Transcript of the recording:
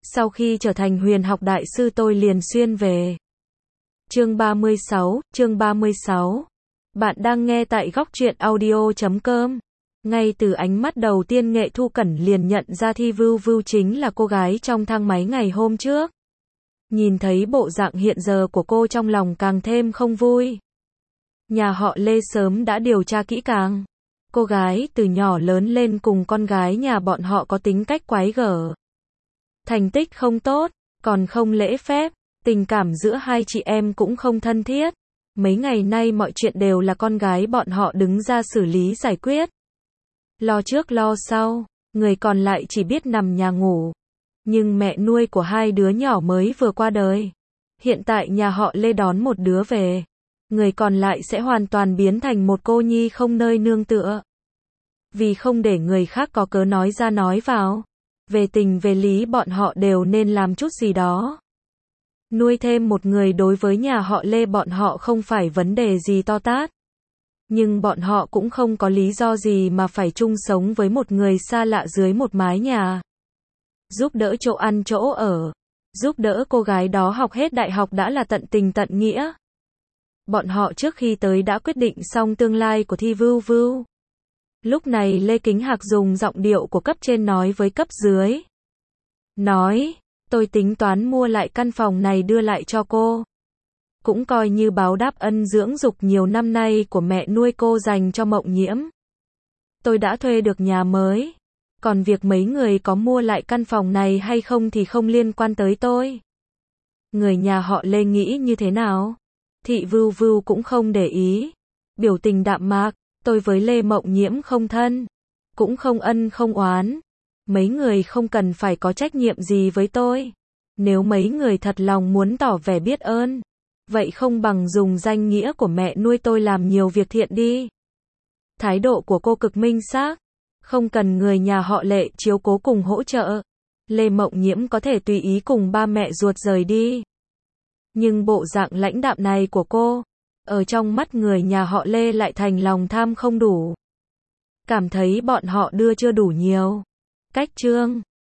Sau khi trở thành huyền học đại sư tôi liền xuyên về. Chương 36. Bạn đang nghe tại góc truyện audio.com. Ngay từ ánh mắt đầu tiên Nghệ Thu Cẩn liền nhận ra Thi Vưu Vưu chính là cô gái trong thang máy ngày hôm trước. Nhìn thấy bộ dạng hiện giờ của cô trong lòng càng thêm không vui. Nhà họ Lê sớm đã điều tra kỹ càng. Cô gái từ nhỏ lớn lên cùng con gái nhà bọn họ có tính cách quái gở. Thành tích không tốt, còn không lễ phép, tình cảm giữa hai chị em cũng không thân thiết. Mấy ngày nay mọi chuyện đều là con gái bọn họ đứng ra xử lý giải quyết. Lo trước lo sau, người còn lại chỉ biết nằm nhà ngủ. Nhưng mẹ nuôi của hai đứa nhỏ mới vừa qua đời. Hiện tại nhà họ Lê đón một đứa về. Người còn lại sẽ hoàn toàn biến thành một cô nhi không nơi nương tựa. Vì không để người khác có cớ nói ra nói vào. Về tình về lý bọn họ đều nên làm chút gì đó. Nuôi thêm một người đối với nhà họ Lê bọn họ không phải vấn đề gì to tát. Nhưng bọn họ cũng không có lý do gì mà phải chung sống với một người xa lạ dưới một mái nhà. Giúp đỡ chỗ ăn chỗ ở. Giúp đỡ cô gái đó học hết đại học đã là tận tình tận nghĩa. Bọn họ trước khi tới đã quyết định xong tương lai của Thi Vưu Vưu. Lúc này Lê Kính Hạc dùng giọng điệu của cấp trên nói với cấp dưới. Nói, tôi tính toán mua lại căn phòng này đưa lại cho cô. Cũng coi như báo đáp ân dưỡng dục nhiều năm nay của mẹ nuôi cô dành cho Mộng Nhiễm. Tôi đã thuê được nhà mới. Còn việc mấy người có mua lại căn phòng này hay không thì không liên quan tới tôi. Người nhà họ Lê nghĩ như thế nào? Thị Vưu Vưu cũng không để ý. Biểu tình đạm mạc, tôi với Lê Mộng Nhiễm không thân. Cũng không ân không oán. Mấy người không cần phải có trách nhiệm gì với tôi. Nếu mấy người thật lòng muốn tỏ vẻ biết ơn. Vậy không bằng dùng danh nghĩa của mẹ nuôi tôi làm nhiều việc thiện đi. Thái độ của cô cực minh xác. Không cần người nhà họ Lệ chiếu cố cùng hỗ trợ. Lê Mộng Nhiễm có thể tùy ý cùng ba mẹ ruột rời đi. Nhưng bộ dạng lãnh đạm này của cô, ở trong mắt người nhà họ Lê lại thành lòng tham không đủ. Cảm thấy bọn họ đưa chưa đủ nhiều. Cách chương